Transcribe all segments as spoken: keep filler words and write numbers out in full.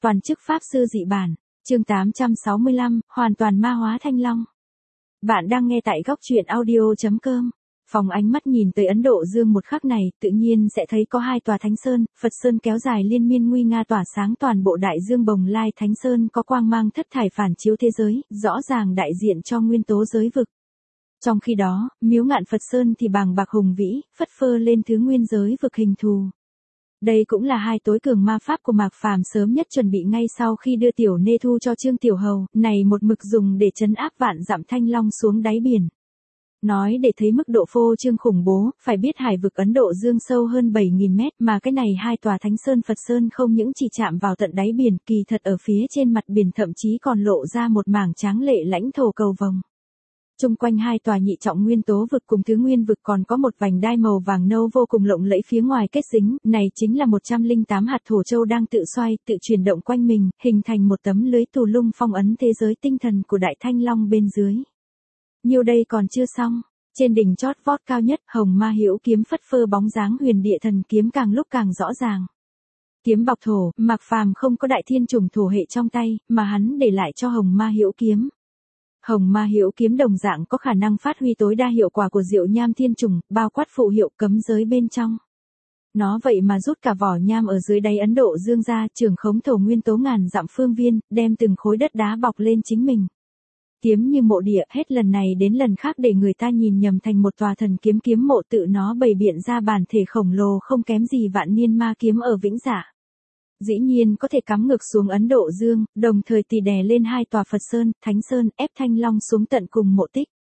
Toàn chức Pháp Sư dị bản, chương tám trăm sáu mươi lăm, hoàn toàn ma hóa Thanh Long. Bạn đang nghe tại góc truyện audio chấm com. Phóng ánh mắt nhìn tới Ấn Độ Dương một khắc này, tự nhiên sẽ thấy có hai tòa Thánh Sơn, Phật Sơn kéo dài liên miên nguy nga tỏa sáng toàn bộ đại dương bồng lai. Thánh Sơn có quang mang thất thải phản chiếu thế giới, rõ ràng đại diện cho nguyên tố giới vực. Trong khi đó, Miếu Ngạn Phật Sơn thì bàng bạc hùng vĩ, phất phơ lên thứ nguyên giới vực hình thù. Đây cũng là hai tối cường ma pháp của Mạc Phàm sớm nhất chuẩn bị ngay sau khi đưa Tiểu Nê Thu cho Trương Tiểu Hầu, này một mực dùng để trấn áp vạn dặm Thanh Long xuống đáy biển. Nói để thấy mức độ phô trương khủng bố, phải biết hải vực Ấn Độ Dương sâu hơn bảy nghìn mét, mà cái này hai tòa Thánh Sơn Phật Sơn không những chỉ chạm vào tận đáy biển, kỳ thật ở phía trên mặt biển thậm chí còn lộ ra một mảng tráng lệ lãnh thổ cầu vồng. Trung quanh hai tòa nhị trọng nguyên tố vực cùng thứ nguyên vực còn có một vành đai màu vàng nâu vô cùng lộng lẫy phía ngoài kết dính, này chính là một trăm lẻ tám hạt thổ châu đang tự xoay, tự chuyển động quanh mình, hình thành một tấm lưới tù lung phong ấn thế giới tinh thần của Đại Thanh Long bên dưới. Nhiều đây còn chưa xong, trên đỉnh chót vót cao nhất, hồng ma hữu kiếm phất phơ bóng dáng huyền địa thần kiếm càng lúc càng rõ ràng. Kiếm bọc thổ, Mạc Phàm không có đại thiên trùng thổ hệ trong tay, mà hắn để lại cho hồng ma hữu kiếm. Hồng ma hữu kiếm đồng dạng có khả năng phát huy tối đa hiệu quả của diệu nham thiên trùng, bao quát phụ hiệu cấm giới bên trong. Nó vậy mà rút cả vỏ nham ở dưới đáy Ấn Độ Dương ra, trường khống thổ nguyên tố ngàn dặm phương viên, đem từng khối đất đá bọc lên chính mình. Kiếm như mộ địa, hết lần này đến lần khác để người ta nhìn nhầm thành một tòa thần kiếm kiếm mộ, tự nó bày biện ra bản thể khổng lồ không kém gì vạn niên ma kiếm ở Vĩnh Dạ. Dĩ nhiên có thể cắm ngược xuống Ấn Độ Dương, đồng thời tì đè lên hai tòa Phật Sơn, Thánh Sơn, ép Thanh Long xuống tận cùng mộ tích.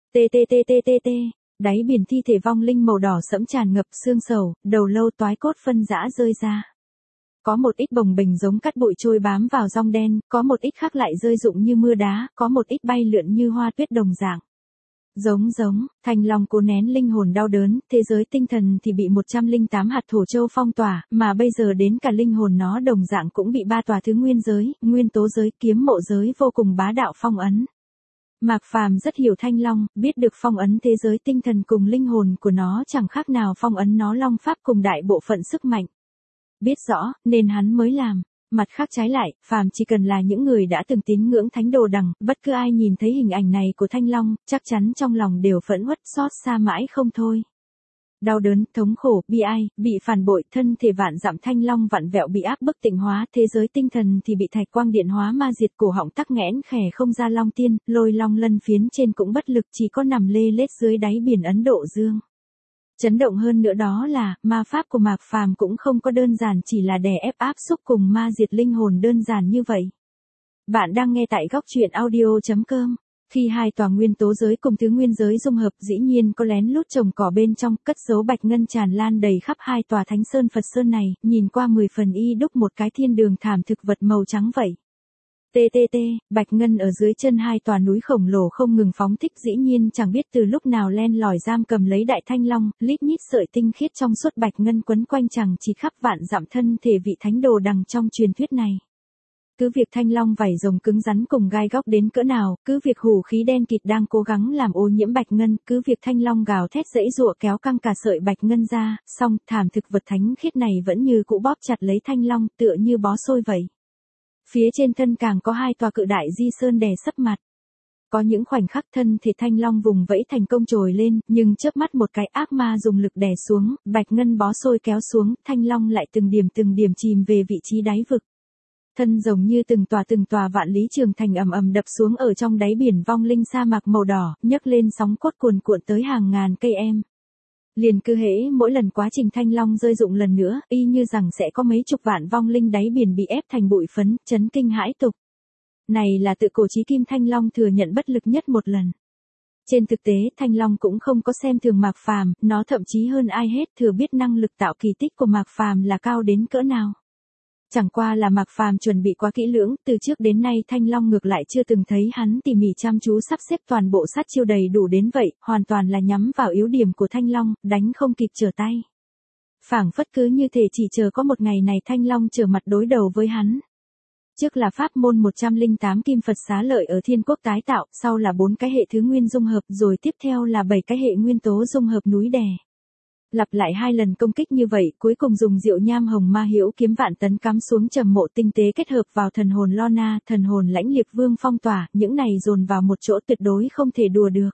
Tttttt, đáy biển thi thể vong linh màu đỏ sẫm tràn ngập, xương sầu, đầu lâu toái cốt phân rã rơi ra. Có một ít bồng bềnh giống cát bụi trôi bám vào rong đen, có một ít khác lại rơi rụng như mưa đá, có một ít bay lượn như hoa tuyết đồng dạng. Giống giống, Thanh Long cố nén linh hồn đau đớn, thế giới tinh thần thì bị một trăm lẻ tám hạt thổ châu phong tỏa, mà bây giờ đến cả linh hồn nó đồng dạng cũng bị ba tòa thứ nguyên giới, nguyên tố giới, kiếm mộ giới vô cùng bá đạo phong ấn. Mạc Phàm rất hiểu Thanh Long, biết được phong ấn thế giới tinh thần cùng linh hồn của nó chẳng khác nào phong ấn nó long pháp cùng đại bộ phận sức mạnh. Biết rõ, nên hắn mới làm. Mặt khác trái lại, phàm chỉ cần là những người đã từng tín ngưỡng thánh đồ đằng, bất cứ ai nhìn thấy hình ảnh này của Thanh Long, chắc chắn trong lòng đều phẫn uất xót xa mãi không thôi. Đau đớn, thống khổ, bi ai, bị phản bội, thân thể vạn dặm Thanh Long vặn vẹo bị áp bức tịnh hóa, thế giới tinh thần thì bị thạch quang điện hóa ma diệt, cổ họng tắc nghẽn khẻ không ra long tiên, lôi long lân phiến trên cũng bất lực, chỉ có nằm lê lết dưới đáy biển Ấn Độ Dương. Chấn động hơn nữa đó là, ma pháp của Mạc Phàm cũng không có đơn giản chỉ là đè ép áp xúc cùng ma diệt linh hồn đơn giản như vậy. Bạn đang nghe tại góc truyện audio chấm com. Khi hai tòa nguyên tố giới cùng thứ nguyên giới dung hợp, dĩ nhiên có lén lút trồng cỏ bên trong, cất giấu bạch ngân tràn lan đầy khắp hai tòa Thánh Sơn Phật Sơn này, nhìn qua mười phần y đúc một cái thiên đường thảm thực vật màu trắng vậy. Ttt, bạch ngân ở dưới chân hai tòa núi khổng lồ không ngừng phóng thích, dĩ nhiên chẳng biết từ lúc nào len lỏi giam cầm lấy Đại Thanh Long, lít nhít sợi tinh khiết trong suốt bạch ngân quấn quanh chẳng chỉ khắp vạn dặm thân thể vị thánh đồ đằng trong truyền thuyết này. Cứ việc Thanh Long vảy rồng cứng rắn cùng gai góc đến cỡ nào, cứ việc hủ khí đen kịt đang cố gắng làm ô nhiễm bạch ngân, cứ việc Thanh Long gào thét giãy giụa kéo căng cả sợi bạch ngân ra, song thảm thực vật thánh khiết này vẫn như cũ bóp chặt lấy Thanh Long, tựa như bó xôi vậy. Phía trên thân càng có hai tòa cự đại di sơn đè sấp mặt. Có những khoảnh khắc thân thể Thanh Long vùng vẫy thành công trồi lên, nhưng chớp mắt một cái ác ma dùng lực đè xuống, bạch ngân bó xôi kéo xuống, Thanh Long lại từng điểm từng điểm chìm về vị trí đáy vực. Thân rồng như từng tòa từng tòa vạn lý trường thành ầm ầm đập xuống ở trong đáy biển vong linh sa mạc màu đỏ, nhấc lên sóng cốt cuồn cuộn tới hàng ngàn cây em. Liền cứ hễ mỗi lần quá trình Thanh Long rơi rụng lần nữa, y như rằng sẽ có mấy chục vạn vong linh đáy biển bị ép thành bụi phấn, chấn kinh hãi tục. Này là tự cổ chí kim Thanh Long thừa nhận bất lực nhất một lần. Trên thực tế, Thanh Long cũng không có xem thường Mạc Phàm, nó thậm chí hơn ai hết thừa biết năng lực tạo kỳ tích của Mạc Phàm là cao đến cỡ nào. Chẳng qua là Mạc Phàm chuẩn bị quá kỹ lưỡng, từ trước đến nay Thanh Long ngược lại chưa từng thấy hắn tỉ mỉ chăm chú sắp xếp toàn bộ sát chiêu đầy đủ đến vậy, hoàn toàn là nhắm vào yếu điểm của Thanh Long, đánh không kịp trở tay. Phảng phất cứ như thể chỉ chờ có một ngày này Thanh Long trở mặt đối đầu với hắn. Trước là pháp môn một trăm lẻ tám kim Phật xá lợi ở Thiên Quốc tái tạo, sau là bốn cái hệ thứ nguyên dung hợp, rồi tiếp theo là bảy cái hệ nguyên tố dung hợp núi đè. Lặp lại hai lần công kích như vậy, cuối cùng dùng Diệu Nham Hồng Ma Hiểu kiếm vạn tấn cắm xuống trầm mộ tinh tế kết hợp vào thần hồn Lorna, thần hồn lãnh liệt vương phong tỏa, những này dồn vào một chỗ tuyệt đối không thể đùa được.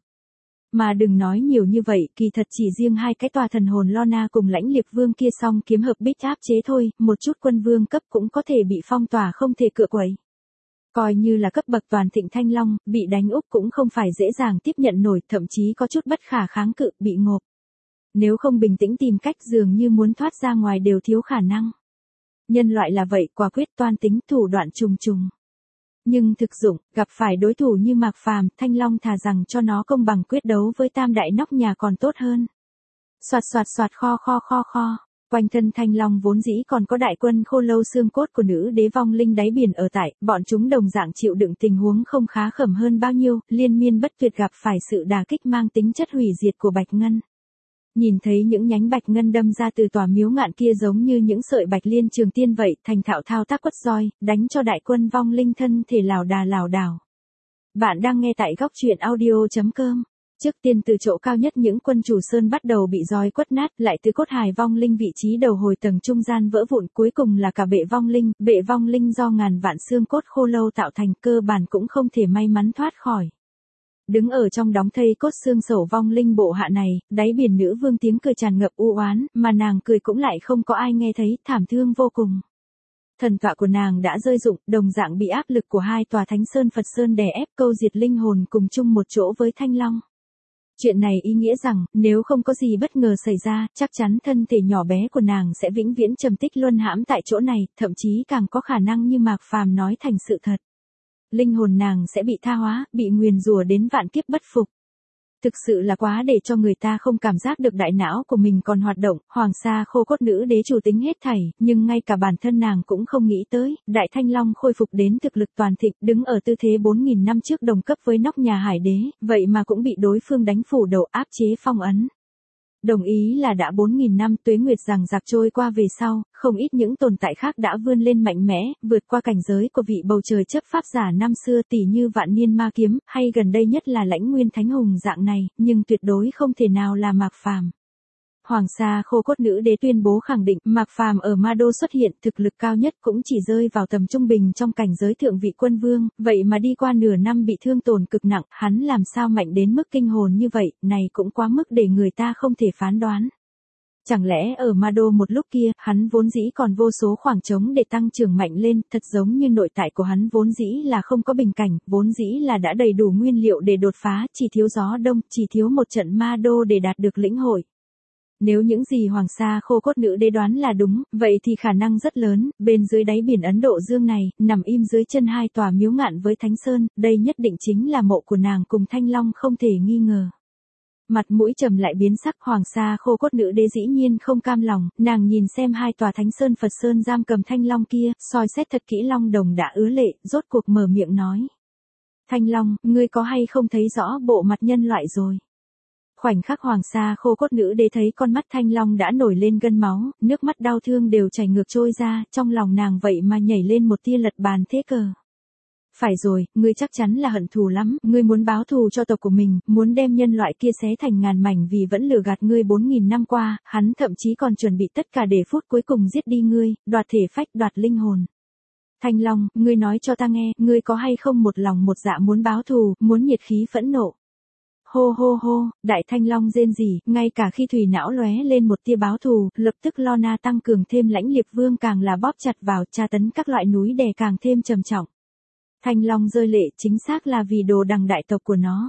Mà đừng nói nhiều như vậy, kỳ thật chỉ riêng hai cái tòa thần hồn Lorna cùng lãnh liệt vương kia song kiếm hợp bích áp chế thôi, một chút quân vương cấp cũng có thể bị phong tỏa không thể cựa quậy. Coi như là cấp bậc toàn thịnh Thanh Long, bị đánh úp cũng không phải dễ dàng tiếp nhận nổi, thậm chí có chút bất khả kháng cự, bị ngộp. Nếu không bình tĩnh tìm cách dường như muốn thoát ra ngoài đều thiếu khả năng. Nhân loại là vậy, quả quyết toan tính, thủ đoạn trùng trùng. Nhưng thực dụng, gặp phải đối thủ như Mạc Phàm, Thanh Long thà rằng cho nó công bằng quyết đấu với tam đại nóc nhà còn tốt hơn. Soạt soạt soạt kho kho kho kho, quanh thân Thanh Long vốn dĩ còn có đại quân khô lâu xương cốt của nữ đế vong linh đáy biển ở tại, bọn chúng đồng dạng chịu đựng tình huống không khá khẩm hơn bao nhiêu, liên miên bất tuyệt gặp phải sự đả kích mang tính chất hủy diệt của Bạch Ngân. Nhìn thấy những nhánh bạch ngân đâm ra từ tòa miếu ngạn kia giống như những sợi bạch liên trường tiên vậy, thành thạo thao tác quất roi, đánh cho đại quân vong linh thân thể lảo đà lảo đảo. Bạn đang nghe tại góc truyện audio chấm com. Trước tiên từ chỗ cao nhất những quân chủ sơn bắt đầu bị roi quất nát, lại từ cốt hài vong linh vị trí đầu hồi tầng trung gian vỡ vụn, cuối cùng là cả bệ vong linh, bệ vong linh do ngàn vạn xương cốt khô lâu tạo thành, cơ bản cũng không thể may mắn thoát khỏi. Đứng ở trong đóng thây cốt xương sẩu vong linh bộ hạ này, đáy biển nữ vương tiếng cười tràn ngập u oán, mà nàng cười cũng lại không có ai nghe thấy, thảm thương vô cùng. Thần tọa của nàng đã rơi rụng, đồng dạng bị áp lực của hai tòa thánh sơn Phật sơn đè ép, câu diệt linh hồn cùng chung một chỗ với Thanh Long. Chuyện này ý nghĩa rằng, nếu không có gì bất ngờ xảy ra, chắc chắn thân thể nhỏ bé của nàng sẽ vĩnh viễn trầm tích luân hãm tại chỗ này, thậm chí càng có khả năng như Mạc Phàm nói thành sự thật. Linh hồn nàng sẽ bị tha hóa, bị nguyền rủa đến vạn kiếp bất phục. Thực sự là quá để cho người ta không cảm giác được đại não của mình còn hoạt động, Hoàng Sa khô cốt nữ đế chủ tính hết thảy, nhưng ngay cả bản thân nàng cũng không nghĩ tới, Đại Thanh Long khôi phục đến thực lực toàn thịnh, đứng ở tư thế bốn nghìn năm trước đồng cấp với nóc nhà hải đế, vậy mà cũng bị đối phương đánh phủ đầu áp chế phong ấn. Đồng ý là đã bốn nghìn năm tuế nguyệt rằng giặc trôi qua về sau, không ít những tồn tại khác đã vươn lên mạnh mẽ, vượt qua cảnh giới của vị bầu trời chấp pháp giả năm xưa tỷ như vạn niên ma kiếm, hay gần đây nhất là lãnh nguyên thánh hùng dạng này, nhưng tuyệt đối không thể nào là Mạc Phàm. Hoàng Sa khô cốt nữ đế tuyên bố khẳng định, Mạc Phàm ở Ma Đô xuất hiện, thực lực cao nhất cũng chỉ rơi vào tầm trung bình trong cảnh giới thượng vị quân vương, vậy mà đi qua nửa năm bị thương tổn cực nặng, hắn làm sao mạnh đến mức kinh hồn như vậy, này cũng quá mức để người ta không thể phán đoán. Chẳng lẽ ở Ma Đô một lúc kia, hắn vốn dĩ còn vô số khoảng trống để tăng trưởng mạnh lên, thật giống như nội tại của hắn vốn dĩ là không có bình cảnh, vốn dĩ là đã đầy đủ nguyên liệu để đột phá, chỉ thiếu gió đông, chỉ thiếu một trận Ma Đô để đạt được lĩnh hội. Nếu những gì Hoàng Sa khô cốt nữ đế đoán là đúng, vậy thì khả năng rất lớn, bên dưới đáy biển Ấn Độ Dương này, nằm im dưới chân hai tòa miếu ngạn với Thánh Sơn, đây nhất định chính là mộ của nàng cùng Thanh Long không thể nghi ngờ. Mặt mũi trầm lại biến sắc, Hoàng Sa khô cốt nữ đế dĩ nhiên không cam lòng, nàng nhìn xem hai tòa Thánh Sơn Phật Sơn giam cầm Thanh Long kia, soi xét thật kỹ Long Đồng đã ứa lệ, rốt cuộc mở miệng nói. Thanh Long, ngươi có hay không thấy rõ bộ mặt nhân loại rồi? Khoảnh khắc Hoàng Sa khô cốt nữ đế thấy con mắt Thanh Long đã nổi lên gân máu, nước mắt đau thương đều chảy ngược trôi ra, trong lòng nàng vậy mà nhảy lên một tia lật bàn thế cờ. Phải rồi, ngươi chắc chắn là hận thù lắm, ngươi muốn báo thù cho tộc của mình, muốn đem nhân loại kia xé thành ngàn mảnh vì vẫn lừa gạt ngươi bốn nghìn năm qua, hắn thậm chí còn chuẩn bị tất cả để phút cuối cùng giết đi ngươi, đoạt thể phách, đoạt linh hồn. Thanh Long, ngươi nói cho ta nghe, ngươi có hay không một lòng một dạ muốn báo thù, muốn nhiệt khí phẫn nộ. Hô hô hô, Đại Thanh Long rên rỉ, ngay cả khi thủy não lóe lên một tia báo thù, lập tức Lorna tăng cường thêm lãnh liệt vương càng là bóp chặt vào, tra tấn các loại núi đè càng thêm trầm trọng. Thanh Long rơi lệ chính xác là vì đồ đằng đại tộc của nó.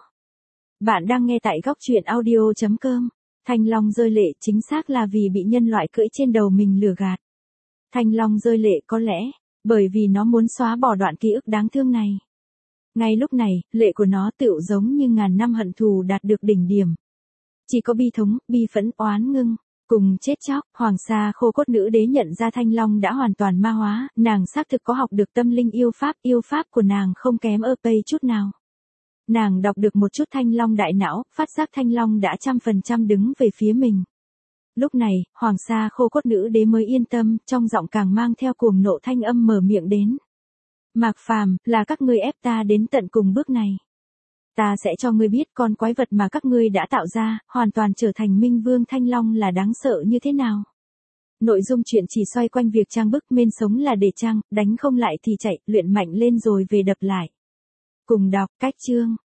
Bạn đang nghe tại góc truyện audio chấm com. Thanh Long rơi lệ chính xác là vì bị nhân loại cưỡi trên đầu mình lừa gạt. Thanh Long rơi lệ có lẽ, bởi vì nó muốn xóa bỏ đoạn ký ức đáng thương này. Ngay lúc này, lệ của nó tựu giống như ngàn năm hận thù đạt được đỉnh điểm. Chỉ có bi thống, bi phẫn, oán ngưng, cùng chết chóc. Hoàng Sa khô cốt nữ đế nhận ra Thanh Long đã hoàn toàn ma hóa, nàng xác thực có học được tâm linh yêu pháp, yêu pháp của nàng không kém ơ pây chút nào. Nàng đọc được một chút Thanh Long đại não, phát giác Thanh Long đã trăm phần trăm đứng về phía mình. Lúc này, Hoàng Sa khô cốt nữ đế mới yên tâm, trong giọng càng mang theo cuồng nộ thanh âm mở miệng đến. Mạc Phàm, là các ngươi ép ta đến tận cùng bước này. Ta sẽ cho ngươi biết con quái vật mà các ngươi đã tạo ra, hoàn toàn trở thành Minh Vương Thanh Long là đáng sợ như thế nào. Nội dung chuyện chỉ xoay quanh việc trang bức, men sống là để trang, đánh không lại thì chạy, luyện mạnh lên rồi về đập lại. Cùng đọc cách chương.